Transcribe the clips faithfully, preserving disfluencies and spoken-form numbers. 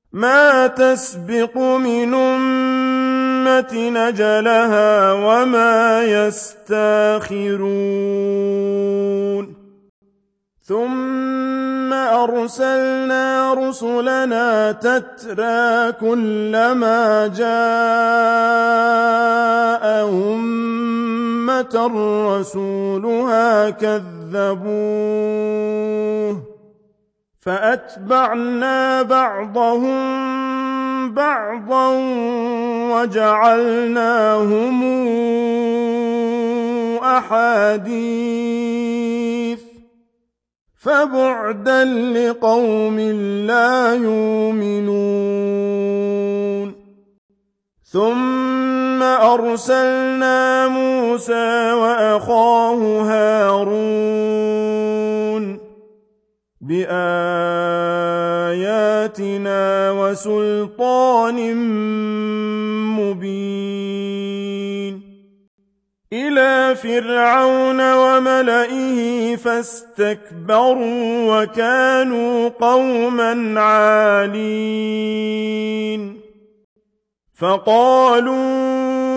ما تسبق من أمة أجلها وما يستاخرون ثم أرسلنا رسلنا تترى كلما جاء أمة رسولها كذبوه فأتبعنا بعضهم بعضا وجعلناهم أحاديث فبعدا لقوم لا يؤمنون ثم أرسلنا موسى وأخاه هارون بآياتنا وسلطان مبين إلى فرعون وملئه فاستكبروا وكانوا قوما عالين فقالوا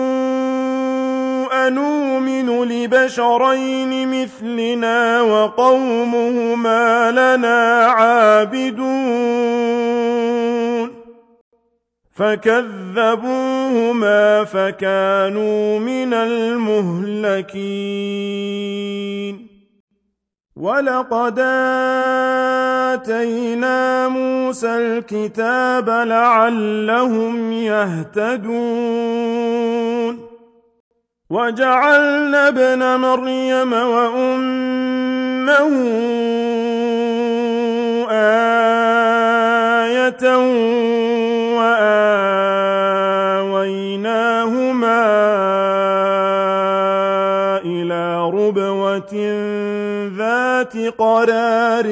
أنؤمن لبشرين مثلنا وقومهما لنا عابدون فكذبوهما فكانوا من المهلكين ولقد آتينا موسى الكتاب لعلهم يهتدون وجعلنا ابن مريم وأمه آية وآويناهما إلى ربوة ذات قرار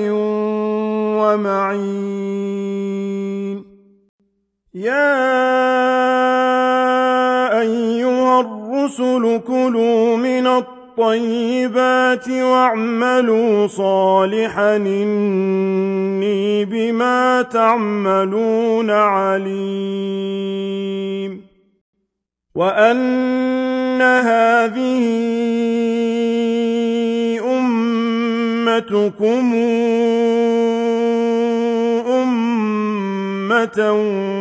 ومعين يا أيها الرسل كلوا من الطيبات واعملوا صالحا إني بما تعملون عليم وأن هذه أمتكم أمة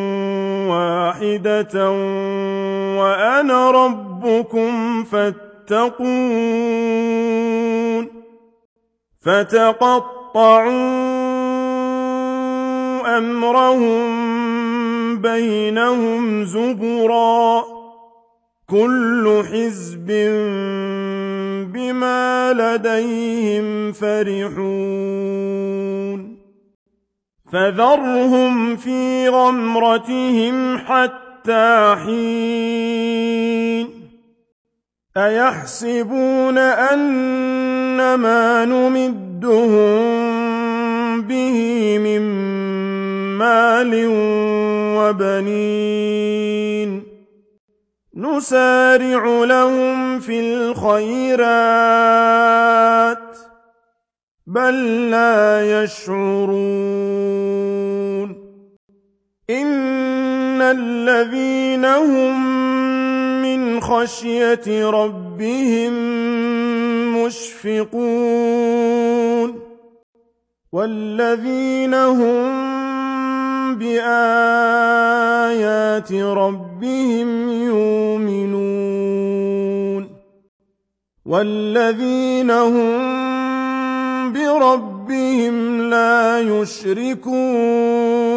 واحدة وأنا ربكم فاتقون فتقطعوا أمرهم بينهم زبرا كل حزب بما لديهم فرحون فذرهم في غمرتهم حتى حين أيحسبون أن ما نمدهم به من مال وبنين نسارع لهم في الخيرات بل لا يشعرون إن الذين هم من خشية ربهم مشفقون والذين هم بآيات ربهم يؤمنون والذين هم بربهم لا يشركون